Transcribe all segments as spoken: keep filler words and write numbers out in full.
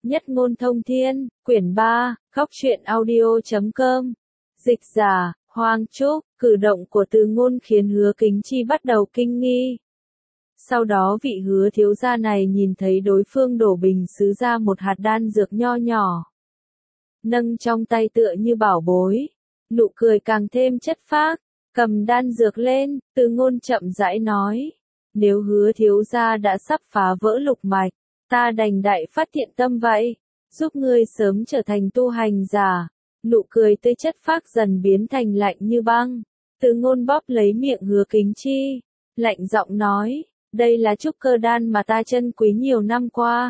Nhất ngôn thông thiên, quyển ba, góc truyện audio chấm com. Dịch giả, Hoàng Trúc, cử động của Từ Ngôn khiến Hứa Kính Chi bắt đầu kinh nghi. Sau đó vị Hứa thiếu gia này nhìn thấy đối phương đổ bình sứ ra một hạt đan dược nho nhỏ. Nâng trong tay tựa như bảo bối, nụ cười càng thêm chất phác, cầm đan dược lên, Từ Ngôn chậm rãi nói. Nếu Hứa thiếu gia đã sắp phá vỡ lục mạch, ta đành đại phát thiện tâm vậy, giúp ngươi sớm trở thành tu hành giả. Nụ cười tươi chất phác dần biến thành lạnh như băng. Từ Ngôn bóp lấy miệng Hứa Kính Chi, lạnh giọng nói, đây là trúc cơ đan mà ta trân quý nhiều năm qua.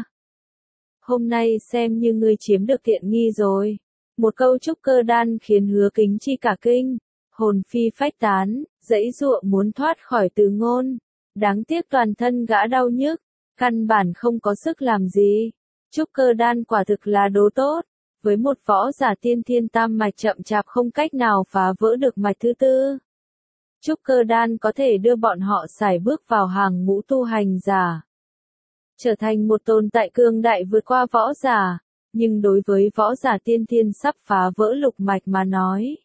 Hôm nay xem như ngươi chiếm được tiện nghi rồi. Một câu trúc cơ đan khiến Hứa Kính Chi cả kinh, hồn phi phách tán, giãy giụa muốn thoát khỏi Từ Ngôn. Đáng tiếc toàn thân gã đau nhức, căn bản không có sức làm gì. Trúc cơ đan quả thực là đồ tốt, với một võ giả tiên thiên tam mạch chậm chạp không cách nào phá vỡ được mạch thứ tư. Trúc cơ đan có thể đưa bọn họ sải bước vào hàng ngũ tu hành giả, trở thành một tồn tại cường đại vượt qua võ giả, nhưng đối với võ giả tiên thiên sắp phá vỡ lục mạch mà nói,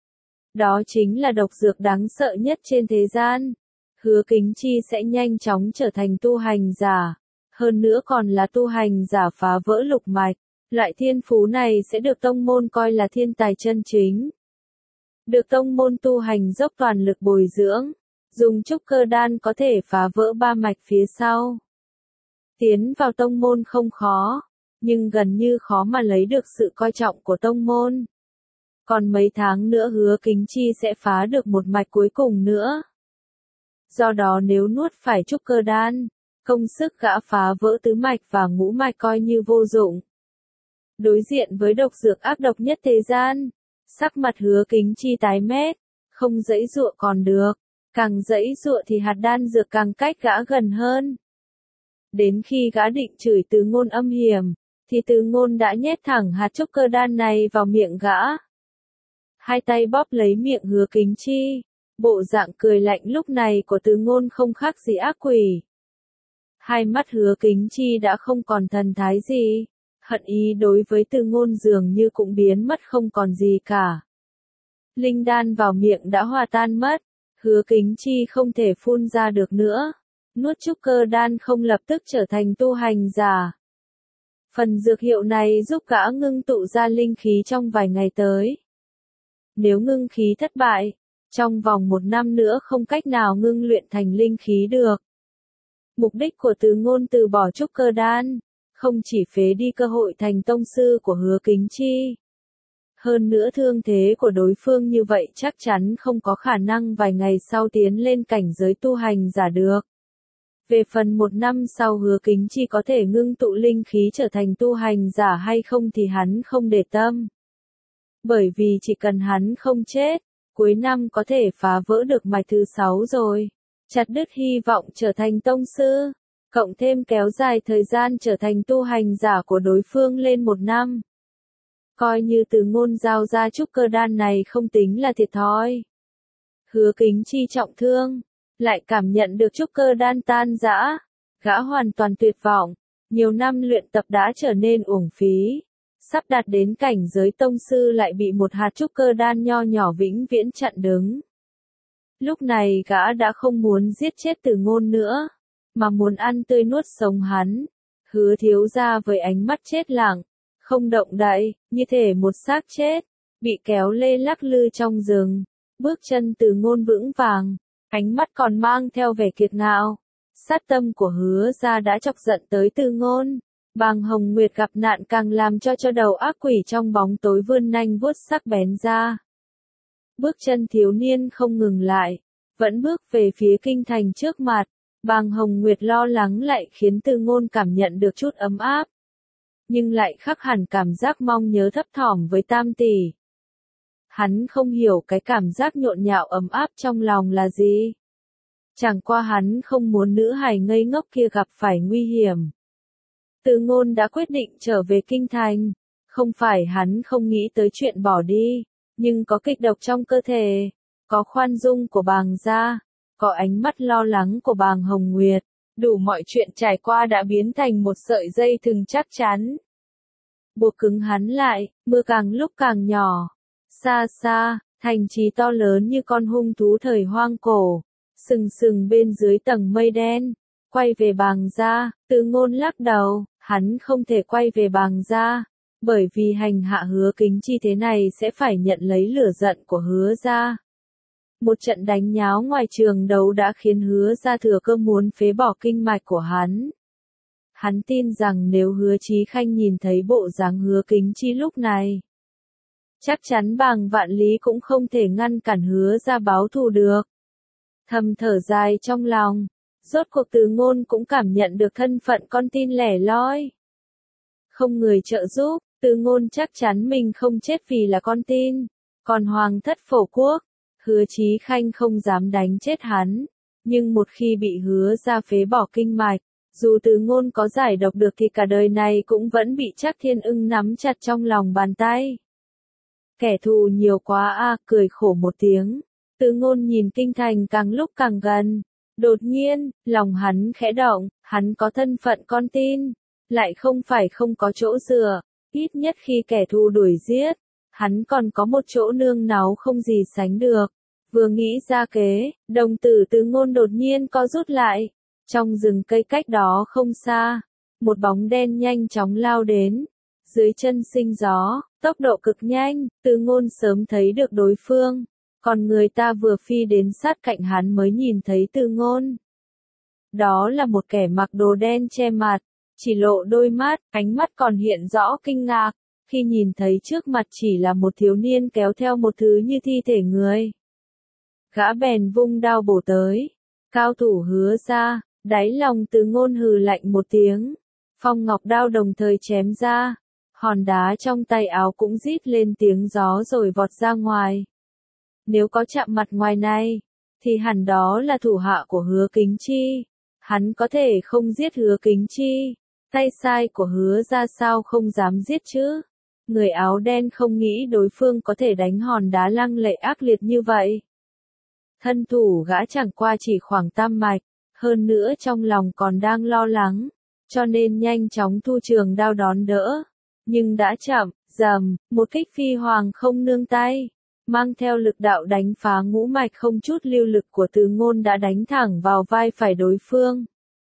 đó chính là độc dược đáng sợ nhất trên thế gian. Hứa Kính Chi sẽ nhanh chóng trở thành tu hành giả, hơn nữa còn là tu hành giả phá vỡ lục mạch. Loại thiên phú này sẽ được tông môn coi là thiên tài chân chính. Được tông môn tu hành dốc toàn lực bồi dưỡng, dùng trúc cơ đan có thể phá vỡ ba mạch phía sau. Tiến vào tông môn không khó, nhưng gần như khó mà lấy được sự coi trọng của tông môn. Còn mấy tháng nữa Hứa Kính Chi sẽ phá được một mạch cuối cùng nữa. Do đó nếu nuốt phải trúc cơ đan, công sức gã phá vỡ tứ mạch và ngũ mạch coi như vô dụng. Đối diện với độc dược ác độc nhất thế gian, sắc mặt Hứa Kính Chi tái mét, không giãy giụa còn được, càng giãy giụa thì hạt đan dược càng cách gã gần hơn. Đến khi gã định chửi Từ Ngôn âm hiểm, thì Từ Ngôn đã nhét thẳng hạt trúc cơ đan này vào miệng gã. Hai tay bóp lấy miệng Hứa Kính Chi, bộ dạng cười lạnh lúc này của Từ Ngôn không khác gì ác quỷ. Hai mắt Hứa Kính Chi đã không còn thần thái gì. Hận ý đối với Từ Ngôn dường như cũng biến mất không còn gì cả. Linh đan vào miệng đã hòa tan mất, Hứa Kính Chi không thể phun ra được nữa. Nuốt trúc cơ đan không lập tức trở thành tu hành giả. Phần dược hiệu này giúp gã ngưng tụ ra linh khí trong vài ngày tới. Nếu ngưng khí thất bại, trong vòng một năm nữa không cách nào ngưng luyện thành linh khí được. Mục đích của Từ Ngôn từ bỏ trúc cơ đan, không chỉ phế đi cơ hội thành tông sư của Hứa Kính Chi. Hơn nữa thương thế của đối phương như vậy chắc chắn không có khả năng vài ngày sau tiến lên cảnh giới tu hành giả được. Về phần một năm sau Hứa Kính Chi có thể ngưng tụ linh khí trở thành tu hành giả hay không thì hắn không để tâm. Bởi vì chỉ cần hắn không chết, cuối năm có thể phá vỡ được mạch thứ sáu rồi, chặt đứt hy vọng trở thành tông sư. Cộng thêm kéo dài thời gian trở thành tu hành giả của đối phương lên một năm. Coi như Từ Ngôn giao ra trúc cơ đan này không tính là thiệt thòi. Hứa Kính Chi trọng thương, lại cảm nhận được trúc cơ đan tan rã, gã hoàn toàn tuyệt vọng, nhiều năm luyện tập đã trở nên uổng phí. Sắp đạt đến cảnh giới tông sư lại bị một hạt trúc cơ đan nho nhỏ vĩnh viễn chặn đứng. Lúc này gã đã không muốn giết chết Từ Ngôn nữa, mà muốn ăn tươi nuốt sống hắn. Hứa thiếu gia với ánh mắt chết lặng, không động đậy, như thể một xác chết, bị kéo lê lắc lư trong rừng. Bước chân Từ Ngôn vững vàng, ánh mắt còn mang theo vẻ kiệt ngạo. Sát tâm của Hứa gia đã chọc giận tới Từ Ngôn. Bàng Hồng Nguyệt gặp nạn càng làm cho cho đầu ác quỷ trong bóng tối vươn nanh vuốt sắc bén ra. Bước chân thiếu niên không ngừng lại, vẫn bước về phía kinh thành trước mặt. Bàng Hồng Nguyệt lo lắng lại khiến Từ Ngôn cảm nhận được chút ấm áp, nhưng lại khắc hẳn cảm giác mong nhớ thấp thỏm với Tam tỷ. Hắn không hiểu cái cảm giác nhộn nhạo ấm áp trong lòng là gì. Chẳng qua hắn không muốn nữ hài ngây ngốc kia gặp phải nguy hiểm. Từ Ngôn đã quyết định trở về kinh thành, không phải hắn không nghĩ tới chuyện bỏ đi, nhưng có kịch độc trong cơ thể, có khoan dung của Bàng gia, có ánh mắt lo lắng của Bàng Hồng Nguyệt, đủ mọi chuyện trải qua đã biến thành một sợi dây thừng chắc chắn. buộc cứng hắn lại, mưa càng lúc càng nhỏ. Xa xa, thành trì to lớn như con hung thú thời hoang cổ, sừng sừng bên dưới tầng mây đen. Quay về Bàng gia, Từ Ngôn lắc đầu, hắn không thể quay về Bàng gia, bởi vì hành hạ Hứa Kính Chi thế này sẽ phải nhận lấy lửa giận của Hứa gia. Một trận đánh nháo ngoài trường đấu đã khiến Hứa gia thừa cơ muốn phế bỏ kinh mạch của hắn. Hắn tin rằng nếu Hứa Chí Khanh nhìn thấy bộ dáng Hứa Kính Chi lúc này, chắc chắn Bàng Vạn Lý cũng không thể ngăn cản Hứa gia báo thù được. Thầm thở dài trong lòng, rốt cuộc Từ Ngôn cũng cảm nhận được thân phận con tin lẻ loi. Không người trợ giúp, Từ Ngôn chắc chắn mình không chết vì là con tin. Còn Hoàng thất Phổ Quốc, Hứa Chí Khanh không dám đánh chết hắn, nhưng một khi bị Hứa gia phế bỏ kinh mạch, dù Từ Ngôn có giải độc được thì cả đời này cũng vẫn bị Trác Thiên Ưng nắm chặt trong lòng bàn tay. Kẻ thù nhiều quá a, à, cười khổ một tiếng. Từ Ngôn nhìn kinh thành càng lúc càng gần. Đột nhiên, lòng hắn khẽ động, hắn có thân phận con tin, lại không phải không có chỗ dựa, ít nhất khi kẻ thù đuổi giết, hắn còn có một chỗ nương náu không gì sánh được. Vừa nghĩ ra kế, đồng tử Từ Ngôn đột nhiên co rút lại. Trong rừng cây cách đó không xa, một bóng đen nhanh chóng lao đến. Dưới chân sinh gió, tốc độ cực nhanh, Từ Ngôn sớm thấy được đối phương. Còn người ta vừa phi đến sát cạnh hắn mới nhìn thấy Từ Ngôn. Đó là một kẻ mặc đồ đen che mặt, chỉ lộ đôi mắt, ánh mắt còn hiện rõ kinh ngạc, khi nhìn thấy trước mặt chỉ là một thiếu niên kéo theo một thứ như thi thể người. Gã bèn vung đao bổ tới, cao thủ Hứa gia, đáy lòng Từ Ngôn hừ lạnh một tiếng, phong ngọc đao đồng thời chém ra, hòn đá trong tay áo cũng rít lên tiếng gió rồi vọt ra ngoài. Nếu có chạm mặt ngoài này, thì hẳn đó là thủ hạ của Hứa Kính Chi. Hắn có thể không giết Hứa Kính Chi. Tay sai của Hứa ra sao không dám giết chứ? Người áo đen không nghĩ đối phương có thể đánh hòn đá lăng lệ ác liệt như vậy. Thân thủ gã chẳng qua chỉ khoảng tam mạch, hơn nữa trong lòng còn đang lo lắng, cho nên nhanh chóng thu trường đao đón đỡ. Nhưng đã chậm, rầm, một kích phi hoàng không nương tay, mang theo lực đạo đánh phá ngũ mạch không chút lưu lực của Từ Ngôn đã đánh thẳng vào vai phải đối phương.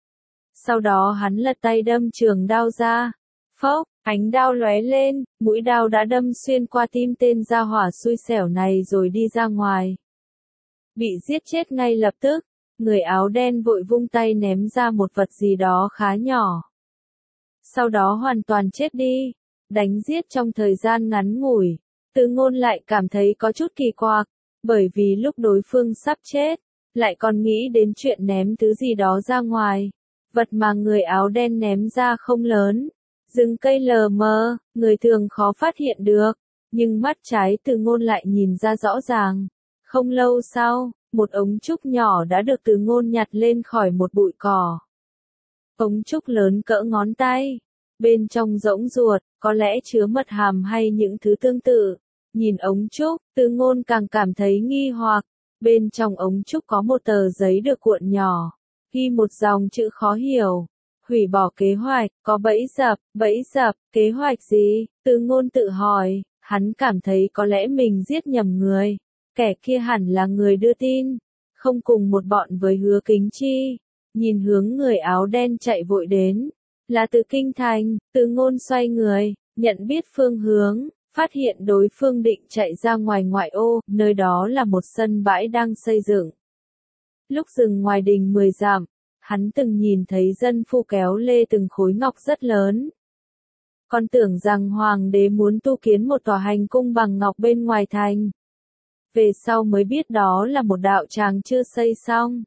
Sau đó hắn lật tay đâm trường đao ra. Phốc, ánh đao lóe lên, mũi đao đã đâm xuyên qua tim tên gia hỏa xui xẻo này rồi đi ra ngoài. Bị giết chết ngay lập tức, người áo đen vội vung tay ném ra một vật gì đó khá nhỏ. Sau đó hoàn toàn chết đi, đánh giết trong thời gian ngắn ngủi. Từ Ngôn lại cảm thấy có chút kỳ quặc, bởi vì lúc đối phương sắp chết, lại còn nghĩ đến chuyện ném thứ gì đó ra ngoài. Vật mà người áo đen ném ra không lớn, rừng cây lờ mờ, người thường khó phát hiện được, nhưng mắt trái Từ Ngôn lại nhìn ra rõ ràng. Không lâu sau, một ống trúc nhỏ đã được Từ Ngôn nhặt lên khỏi một bụi cỏ. Ống trúc lớn cỡ ngón tay, bên trong rỗng ruột, có lẽ chứa mật hàm hay những thứ tương tự. Nhìn ống trúc, Từ Ngôn càng cảm thấy nghi hoặc. Bên trong ống trúc có một tờ giấy được cuộn nhỏ, ghi một dòng chữ khó hiểu. Hủy bỏ kế hoạch, có bẫy dập, bẫy dập, kế hoạch gì? Từ Ngôn tự hỏi, hắn cảm thấy có lẽ mình giết nhầm người. Kẻ kia hẳn là người đưa tin, không cùng một bọn với Hứa Kính Chi. Nhìn hướng người áo đen chạy vội đến, là từ kinh thành. Từ Ngôn xoay người, nhận biết phương hướng, phát hiện đối phương định chạy ra ngoài ngoại ô, nơi đó là một sân bãi đang xây dựng. Lúc dừng ngoài đình mười dặm, hắn từng nhìn thấy dân phu kéo lê từng khối ngọc rất lớn. Còn tưởng rằng hoàng đế muốn tu kiến một tòa hành cung bằng ngọc bên ngoài thành. Về sau mới biết đó là một đạo tràng chưa xây xong.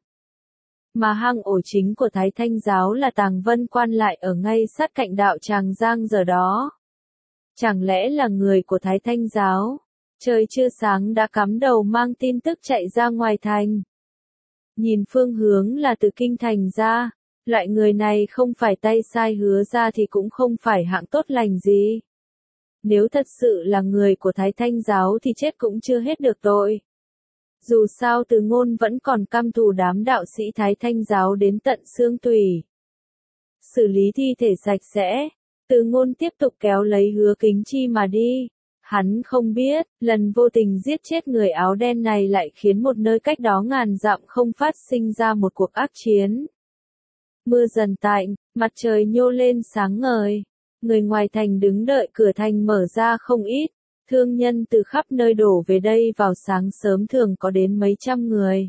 Mà hang ổ chính của Thái Thanh giáo là Tàng Vân Quan lại ở ngay sát cạnh đạo tràng giang giờ đó. Chẳng lẽ là người của Thái Thanh giáo? Trời chưa sáng đã cắm đầu mang tin tức chạy ra ngoài thành. Nhìn phương hướng là từ kinh thành ra, loại người này không phải tay sai Hứa ra thì cũng không phải hạng tốt lành gì. Nếu thật sự là người của Thái Thanh giáo thì chết cũng chưa hết được tội. Dù sao Từ Ngôn vẫn còn căm thù đám đạo sĩ Thái Thanh giáo đến tận xương tủy. Xử lý thi thể sạch sẽ, Từ Ngôn tiếp tục kéo lấy Hứa Kính Chi mà đi. Hắn không biết, lần vô tình giết chết người áo đen này lại khiến một nơi cách đó ngàn dặm không phát sinh ra một cuộc ác chiến. Mưa dần tạnh, mặt trời nhô lên sáng ngời. Người ngoài thành đứng đợi cửa thành mở ra không ít. Thương nhân từ khắp nơi đổ về đây vào sáng sớm thường có đến mấy trăm người.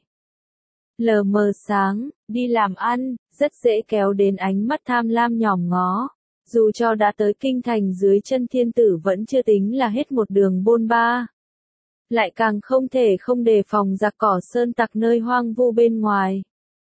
Lờ mờ sáng, đi làm ăn, rất dễ kéo đến ánh mắt tham lam nhòm ngó. Dù cho đã tới kinh thành dưới chân thiên tử vẫn chưa tính là hết một đường bôn ba. Lại càng không thể không đề phòng giặc cỏ sơn tặc nơi hoang vu bên ngoài.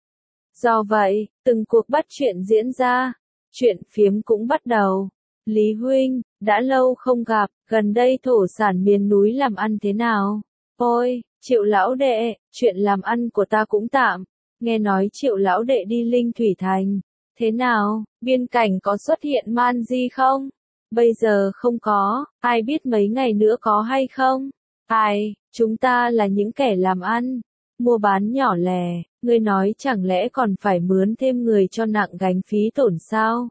Do vậy, từng cuộc bắt chuyện diễn ra, chuyện phiếm cũng bắt đầu. Lý huynh, đã lâu không gặp, gần đây thổ sản miền núi làm ăn thế nào? Ôi, Triệu lão đệ, chuyện làm ăn của ta cũng tạm. Nghe nói Triệu lão đệ đi Linh Thủy Thành. Thế nào, biên cảnh có xuất hiện man di không? Bây giờ không có, ai biết mấy ngày nữa có hay không? Ai, chúng ta là những kẻ làm ăn, mua bán nhỏ lẻ, ngươi nói chẳng lẽ còn phải mướn thêm người cho nặng gánh phí tổn sao?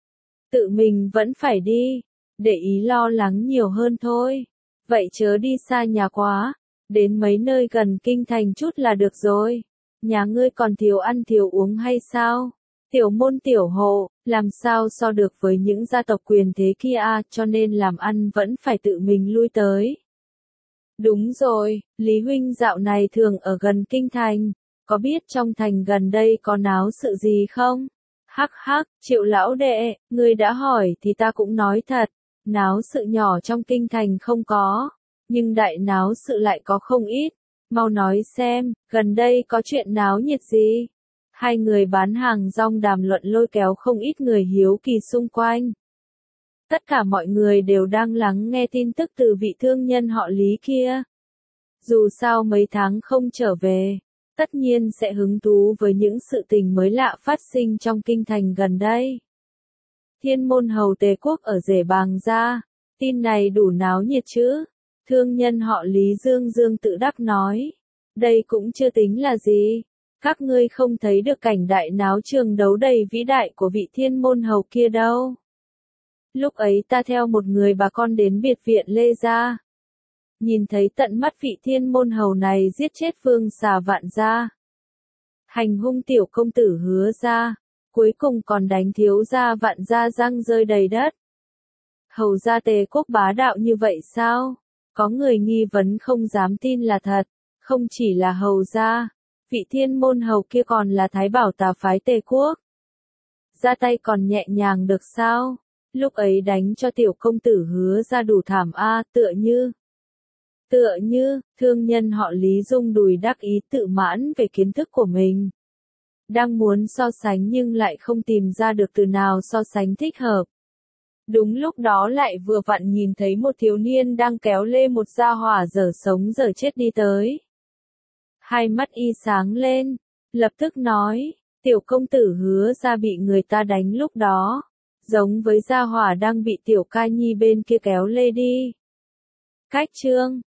Tự mình vẫn phải đi, để ý lo lắng nhiều hơn thôi. Vậy chớ đi xa nhà quá, đến mấy nơi gần kinh thành chút là được rồi. Nhà ngươi còn thiếu ăn thiếu uống hay sao? Tiểu môn tiểu hộ, làm sao so được với những gia tộc quyền thế kia, cho nên làm ăn vẫn phải tự mình lui tới. Đúng rồi, Lý huynh dạo này thường ở gần kinh thành, có biết trong thành gần đây có náo sự gì không? Hắc hắc, Triệu lão đệ, ngươi đã hỏi thì ta cũng nói thật, náo sự nhỏ trong kinh thành không có, nhưng đại náo sự lại có không ít. Mau nói xem, gần đây có chuyện náo nhiệt gì? Hai người bán hàng rong đàm luận lôi kéo không ít người hiếu kỳ xung quanh. Tất cả mọi người đều đang lắng nghe tin tức từ vị thương nhân họ Lý kia. Dù sao mấy tháng không trở về, tất nhiên sẽ hứng thú với những sự tình mới lạ phát sinh trong kinh thành gần đây. Thiên môn hầu Tề Quốc ở rể bàng ra, tin này đủ náo nhiệt chứ? Thương nhân họ Lý Dương Dương tự đắc nói. Đây cũng chưa tính là gì. Các ngươi không thấy được cảnh đại náo trường đấu đầy vĩ đại của vị thiên môn hầu kia đâu. Lúc ấy ta theo một người bà con đến biệt viện Lê Gia. Nhìn thấy tận mắt vị thiên môn hầu này giết chết vương xà Vạn gia. Hành hung tiểu công tử Hứa gia, cuối cùng còn đánh thiếu gia Vạn gia răng rơi đầy đất. Hầu gia Tề Quốc bá đạo như vậy sao? Có người nghi vấn không dám tin là thật, không chỉ là hầu gia, vị thiên môn hầu kia còn là thái bảo tà phái Tề Quốc. Ra tay còn nhẹ nhàng được sao? Lúc ấy đánh cho tiểu công tử Hứa ra đủ thảm a, tựa như. Tựa như, thương nhân họ Lý rung đùi đắc ý tự mãn về kiến thức của mình. Đang muốn so sánh nhưng lại không tìm ra được từ nào so sánh thích hợp. Đúng lúc đó lại vừa vặn nhìn thấy một thiếu niên đang kéo lê một gia hỏa dở sống dở chết đi tới. Hai mắt y sáng lên, lập tức nói, tiểu công tử Hứa ra bị người ta đánh lúc đó, giống với gia hỏa đang bị tiểu ca nhi bên kia kéo lê đi. Cách chương